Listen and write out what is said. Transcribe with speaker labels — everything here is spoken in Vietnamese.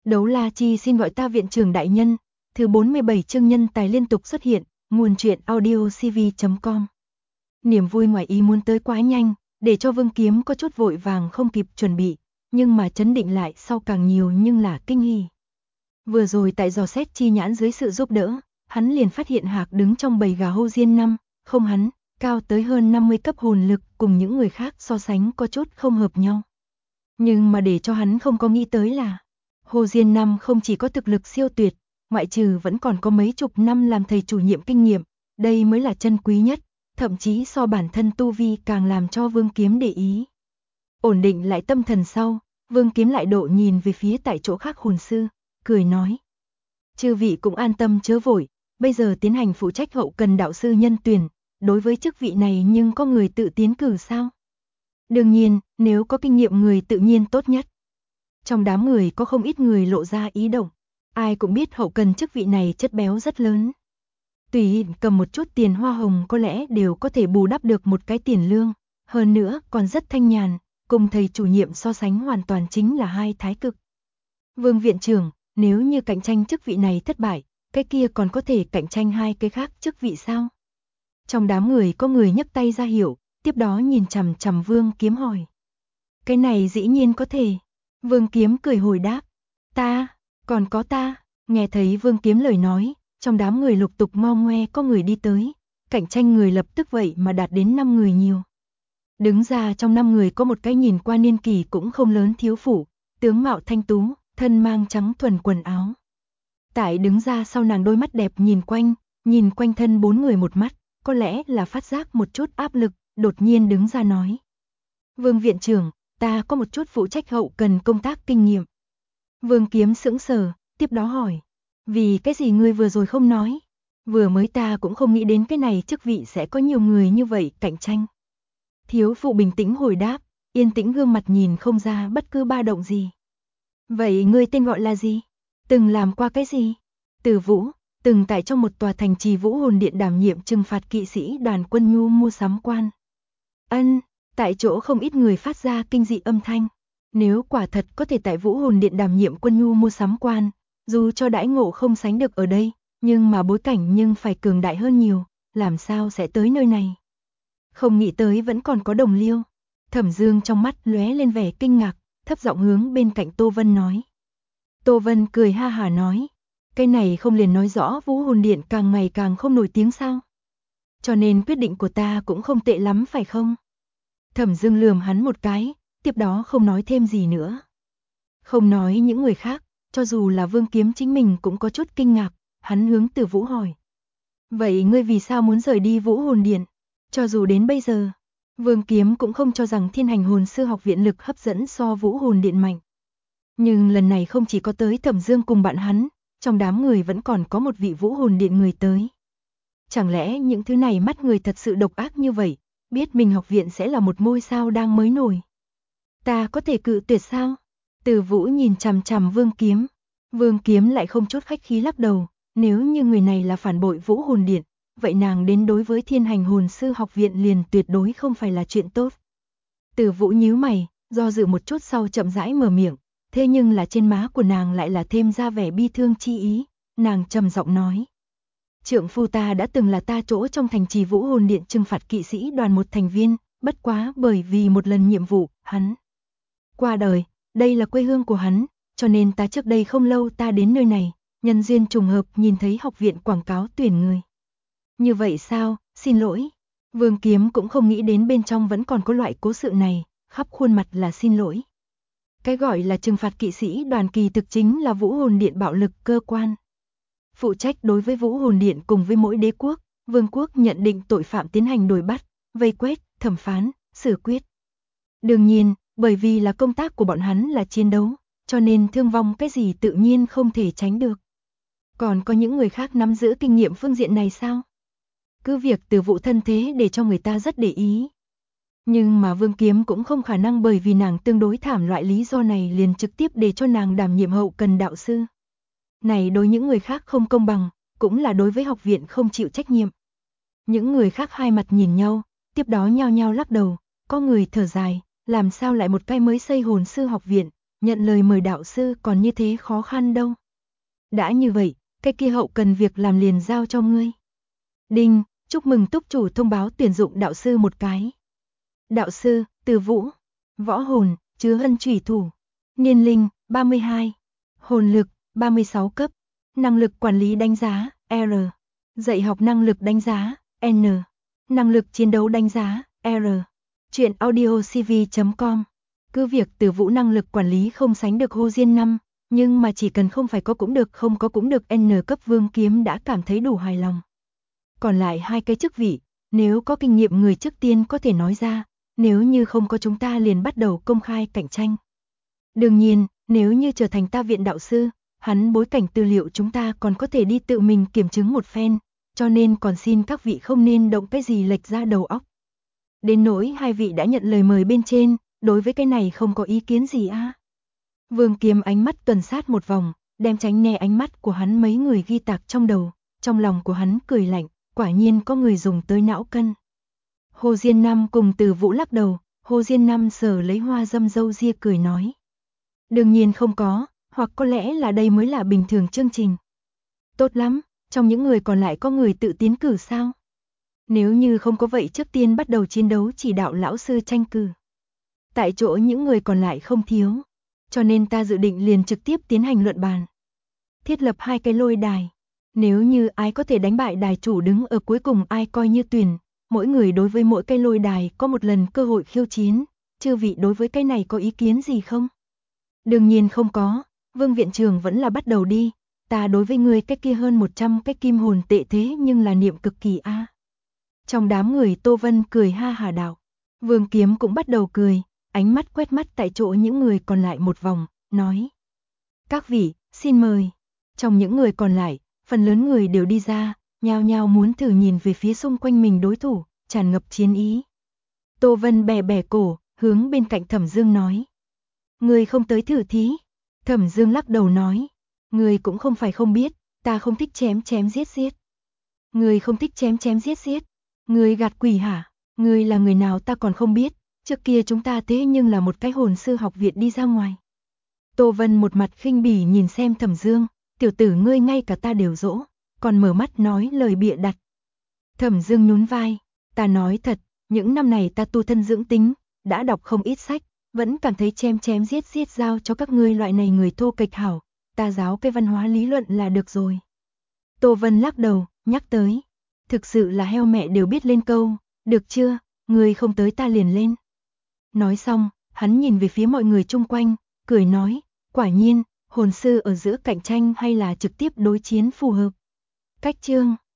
Speaker 1: Đấu La Chi xin gọi ta viện trưởng đại nhân. Thứ 47 chương nhân tài liên tục xuất hiện, nguồn truyện audiocv.com. Niềm vui ngoài ý muốn tới quá nhanh, để cho Vương Kiếm có chút vội vàng không kịp chuẩn bị, nhưng mà chấn định lại sau càng nhiều nhưng là kinh hỉ. Vừa rồi tại dò xét chi nhãn dưới sự giúp đỡ, hắn liền phát hiện Hạc đứng trong bầy gà Hô Diên năm, không hắn, cao tới hơn 50 cấp hồn lực cùng những người khác so sánh có chút không hợp nhau. Nhưng mà để cho hắn không có nghĩ tới là, Hô Diên năm không chỉ có thực lực siêu tuyệt, ngoại trừ vẫn còn có mấy chục năm làm thầy chủ nhiệm kinh nghiệm, đây mới là chân quý nhất, thậm chí so bản thân tu vi càng làm cho Vương Kiếm để ý. Ổn định lại tâm thần sau, Vương Kiếm lại độ nhìn về phía tại chỗ khác hồn sư, cười nói. Chư vị cũng an tâm chớ vội, bây giờ tiến hành phụ trách hậu cần đạo sư nhân tuyển, đối với chức vị này nhưng có người tự tiến cử sao? Đương nhiên, nếu có kinh nghiệm người tự nhiên tốt nhất. Trong đám người có không ít người lộ ra ý động, ai cũng biết hậu cần chức vị này chất béo rất lớn. Tùy cầm một chút tiền hoa hồng có lẽ đều có thể bù đắp được một cái tiền lương, hơn nữa còn rất thanh nhàn, cùng thầy chủ nhiệm so sánh hoàn toàn chính là hai thái cực. Vương viện trưởng, nếu như cạnh tranh chức vị này thất bại, cái kia còn có thể cạnh tranh hai cái khác chức vị sao? Trong đám người có người nhấc tay ra hiệu, tiếp đó nhìn chằm chằm Vương Kiếm hỏi. Cái này dĩ nhiên có thể. Vương Kiếm cười hồi đáp. Ta, còn có ta. Nghe thấy Vương Kiếm lời nói, trong đám người lục tục mo ngoe có người đi tới, cạnh tranh người lập tức vậy mà đạt đến 5 người nhiều. Đứng ra trong 5 người có một cái nhìn qua niên kỳ cũng không lớn thiếu phụ, tướng mạo thanh tú, thân mang trắng thuần quần áo. Tại đứng ra sau nàng đôi mắt đẹp nhìn quanh thân 4 người một mắt, có lẽ là phát giác một chút áp lực, đột nhiên đứng ra nói. Vương viện trưởng, ta có một chút phụ trách hậu cần công tác kinh nghiệm. Vương Kiếm sững sờ, tiếp đó hỏi. Vì cái gì ngươi vừa rồi không nói? Vừa mới ta cũng không nghĩ đến cái này chức vị sẽ có nhiều người như vậy cạnh tranh. Thiếu phụ bình tĩnh hồi đáp, yên tĩnh gương mặt nhìn không ra bất cứ ba động gì. Vậy ngươi tên gọi là gì? Từng làm qua cái gì? Từ Vũ, từng tại trong một tòa thành trì Vũ Hồn Điện đảm nhiệm trừng phạt kỵ sĩ đoàn quân nhu mua sắm quan. Ân, tại chỗ không ít người phát ra kinh dị âm thanh. Nếu quả thật có thể tại Vũ Hồn Điện đảm nhiệm quân nhu mua sắm quan, dù cho đãi ngộ không sánh được ở đây, nhưng mà bối cảnh nhưng phải cường đại hơn nhiều, làm sao sẽ tới nơi này? Không nghĩ tới vẫn còn có đồng liêu. Thẩm Dương trong mắt lóe lên vẻ kinh ngạc, thấp giọng hướng bên cạnh Tô Vân nói. Tô Vân cười ha hả nói, cái này không liền nói rõ Vũ Hồn Điện càng ngày càng không nổi tiếng sao? Cho nên quyết định của ta cũng không tệ lắm phải không? Thẩm Dương lườm hắn một cái, tiếp đó không nói thêm gì nữa. Không nói những người khác, cho dù là Vương Kiếm chính mình cũng có chút kinh ngạc, hắn hướng Từ Vũ hỏi. Vậy ngươi vì sao muốn rời đi Vũ Hồn Điện? Cho dù đến bây giờ, Vương Kiếm cũng không cho rằng Thiên Hành Hồn Sư học viện lực hấp dẫn so Vũ Hồn Điện mạnh. Nhưng lần này không chỉ có tới Thẩm Dương cùng bạn hắn, trong đám người vẫn còn có một vị Vũ Hồn Điện người tới. Chẳng lẽ những thứ này mắt người thật sự độc ác như vậy, biết mình học viện sẽ là một ngôi sao đang mới nổi. Ta có thể cự tuyệt sao? Từ Vũ nhìn chằm chằm Vương Kiếm. Vương Kiếm lại không chút khách khí lắc đầu, nếu như người này là phản bội Vũ Hồn Điện, vậy nàng đến đối với Thiên Hành Hồn Sư học viện liền tuyệt đối không phải là chuyện tốt. Từ Vũ nhíu mày, do dự một chút sau chậm rãi mở miệng, thế nhưng là trên má của nàng lại là thêm ra vẻ bi thương chi ý, nàng trầm giọng nói. Trượng phu ta đã từng là ta chỗ trong thành trì Vũ Hồn Điện trừng phạt kỵ sĩ đoàn một thành viên, bất quá bởi vì một lần nhiệm vụ, hắn qua đời, đây là quê hương của hắn, cho nên ta trước đây không lâu ta đến nơi này, nhân duyên trùng hợp nhìn thấy học viện quảng cáo tuyển người. Như vậy sao, xin lỗi. Vương Kiếm cũng không nghĩ đến bên trong vẫn còn có loại cố sự này, khắp khuôn mặt là xin lỗi. Cái gọi là trừng phạt kỵ sĩ đoàn kỳ thực chính là Vũ Hồn Điện bạo lực cơ quan. Phụ trách đối với Vũ Hồn Điện cùng với mỗi đế quốc, vương quốc nhận định tội phạm tiến hành đuổi bắt, vây quét, thẩm phán, xử quyết. Đương nhiên, bởi vì là công tác của bọn hắn là chiến đấu, cho nên thương vong cái gì tự nhiên không thể tránh được. Còn có những người khác nắm giữ kinh nghiệm phương diện này sao? Cứ việc Từ Vũ thân thế để cho người ta rất để ý. Nhưng mà Vương Kiếm cũng không khả năng bởi vì nàng tương đối thảm loại lý do này liền trực tiếp để cho nàng đảm nhiệm hậu cần đạo sư. Này đối những người khác không công bằng, cũng là đối với học viện không chịu trách nhiệm. Những người khác hai mặt nhìn nhau, tiếp đó nhao nhao lắc đầu, có người thở dài, làm sao lại một cái mới xây hồn sư học viện, nhận lời mời đạo sư còn như thế khó khăn đâu. Đã như vậy, cái kia hậu cần việc làm liền giao cho ngươi. Đinh, chúc mừng túc chủ thông báo tuyển dụng đạo sư một cái. Đạo sư, Từ Vũ. Võ hồn, chứa hân chủy thủ. Niên linh, 32. Hồn lực, 36 cấp. Năng lực quản lý đánh giá, R. Dạy học năng lực đánh giá, N. Năng lực chiến đấu đánh giá, R. Truyện audio cv.com. Cứ việc Từ Vũ năng lực quản lý không sánh được Hồ Diên Năm, nhưng mà chỉ cần không phải có cũng được không có cũng được N cấp vương kiếm đã cảm thấy đủ hài lòng. Còn lại hai cái chức vị, nếu có kinh nghiệm người trước tiên có thể nói ra, nếu như không có chúng ta liền bắt đầu công khai cạnh tranh. Đương nhiên, nếu như trở thành ta viện đạo sư, hắn bối cảnh tư liệu chúng ta còn có thể đi tự mình kiểm chứng một phen, cho nên còn xin các vị không nên động cái gì lệch ra đầu óc. Đến nỗi hai vị đã nhận lời mời bên trên, đối với cái này không có ý kiến gì à? Vương Kiếm ánh mắt tuần sát một vòng, đem tránh né ánh mắt của hắn mấy người ghi tạc trong đầu, trong lòng của hắn cười lạnh, quả nhiên có người dùng tới não cân. Hồ Diên Năm cùng Từ Vũ lắc đầu, Hồ Diên Năm sờ lấy hoa dâm râu ria cười nói. Đương nhiên không có, hoặc có lẽ là đây mới là bình thường chương trình. Tốt lắm, trong những người còn lại có người tự tiến cử sao? Nếu như không có vậy trước tiên bắt đầu chiến đấu chỉ đạo lão sư tranh cử. Tại chỗ những người còn lại không thiếu, cho nên ta dự định liền trực tiếp tiến hành luận bàn. Thiết lập hai cái lôi đài. Nếu như ai có thể đánh bại đài chủ đứng ở cuối cùng ai coi như tuyển, mỗi người đối với mỗi cái lôi đài có một lần cơ hội khiêu chiến, chư vị đối với cái này có ý kiến gì không? Đương nhiên không có, Vương viện trưởng vẫn là bắt đầu đi, ta đối với người cái kia hơn 100 cái kim hồn tệ thế nhưng là niệm cực kỳ a. Trong đám người Tô Vân cười ha hà đạo, Vương Kiếm cũng bắt đầu cười, ánh mắt quét mắt tại chỗ những người còn lại một vòng, nói. Các vị, xin mời. Trong những người còn lại, phần lớn người đều đi ra, nhao nhao muốn thử nhìn về phía xung quanh mình đối thủ, tràn ngập chiến ý. Tô Vân bè bè cổ, hướng bên cạnh Thẩm Dương nói. Người không tới thử thí. Thẩm Dương lắc đầu nói. Người cũng không phải không biết, ta không thích chém chém giết giết. Người không thích chém chém giết giết. Người gạt quỷ hả? Người là người nào ta còn không biết, trước kia chúng ta thế nhưng là một cái hồn sư học viện đi ra ngoài. Tô Vân một mặt khinh bỉ nhìn xem Thẩm Dương, tiểu tử ngươi ngay cả ta đều dỗ, còn mở mắt nói lời bịa đặt. Thẩm Dương nhún vai, ta nói thật, những năm này ta tu thân dưỡng tính, đã đọc không ít sách, vẫn cảm thấy chém chém giết giết giao cho các ngươi loại này người thô kệch hảo, ta giáo cái văn hóa lý luận là được rồi. Tô Vân lắc đầu, nhắc tới, thực sự là heo mẹ đều biết lên câu, được chưa, ngươi không tới ta liền lên. Nói xong, hắn nhìn về phía mọi người chung quanh, cười nói, quả nhiên, hồn sư ở giữa cạnh tranh hay là trực tiếp đối chiến phù hợp. Cách chương